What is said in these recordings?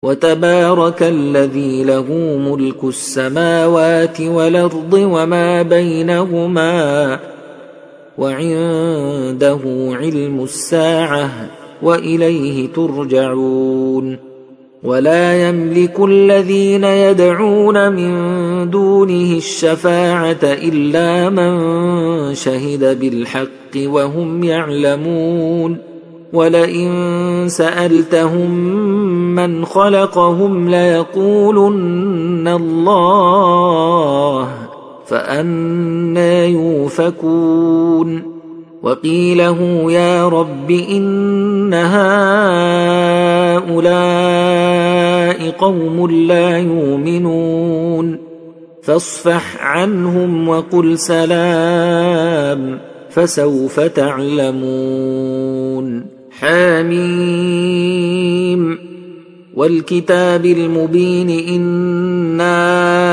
وتبارك الذي له ملك السماوات والأرض وما بينهما وعنده علم الساعة وإليه ترجعون ولا يملك الذين يدعون من دونه الشفاعة إلا من شهد بالحق وهم يعلمون ولئن سألتهم من خلقهم ليقولن الله فأنى يؤفكون وقيله يا رب إن هؤلاء قوم لا يؤمنون فاصفح عنهم وقل سلام فسوف تعلمون حميم والكتاب المبين إنا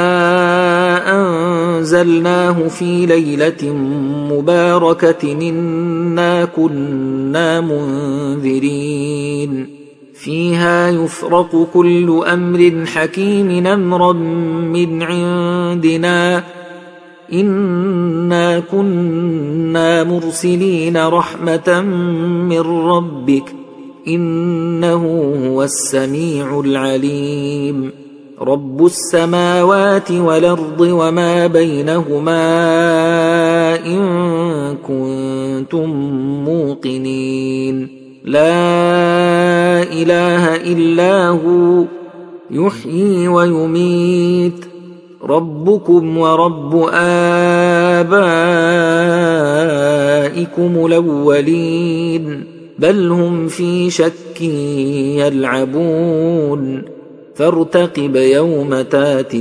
أنزلناه في ليلة مباركة إنا كنا منذرين فيها يفرق كل أمر حكيم أمرا من عندنا إنا كنا مرسلين رحمة من ربك إنه هو السميع العليم رب السماوات والأرض وما بينهما إن كنتم موقنين لا إله إلا هو يحيي ويميت ربكم ورب آبائكم الأولين بل هم في شك يلعبون فارتقب يوم تاتي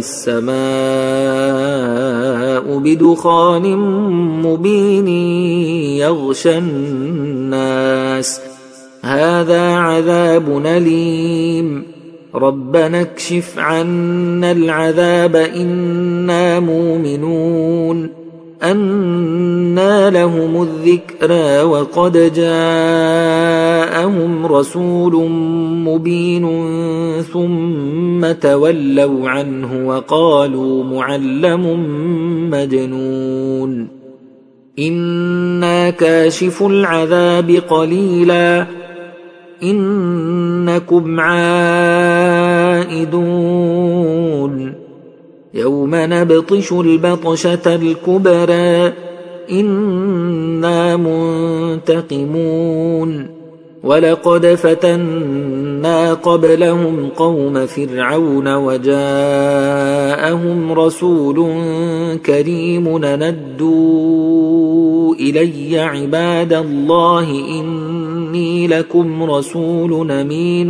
السماء بدخان مبين يغشى الناس هذا عذاب أليم ربنا اكشف عنا العذاب إنا مؤمنون أنى لهم الذكرى وقد جاءهم رسول مبين ثم تولوا عنه وقالوا معلم مجنون إنا كاشف العذاب قليلا إنكم عائدون يوم نبطش البطشة الكبرى إنا منتقمون ولقد فتنا قبلهم قوم فرعون وجاءهم رسول كريم ندوا إلي عباد الله إني لكم رسول أمين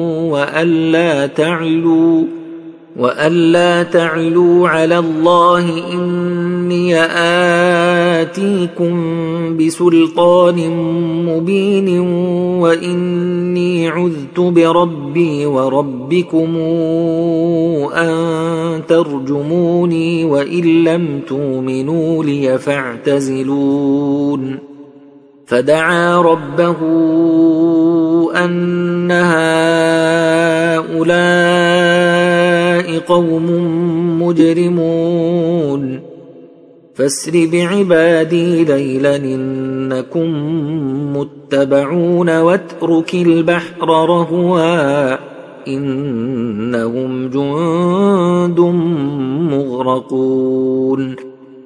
وألا تعلوا على الله إني آتيكم بسلطان مبين وإني عذت بربي وربكم أن ترجموني وإن لم تؤمنوا لي فاعتزلون فدعا ربه أن هؤلاء قوم مجرمون فاسر بعبادي ليلا إنكم متبعون واترك البحر رهوا إنهم جند مغرقون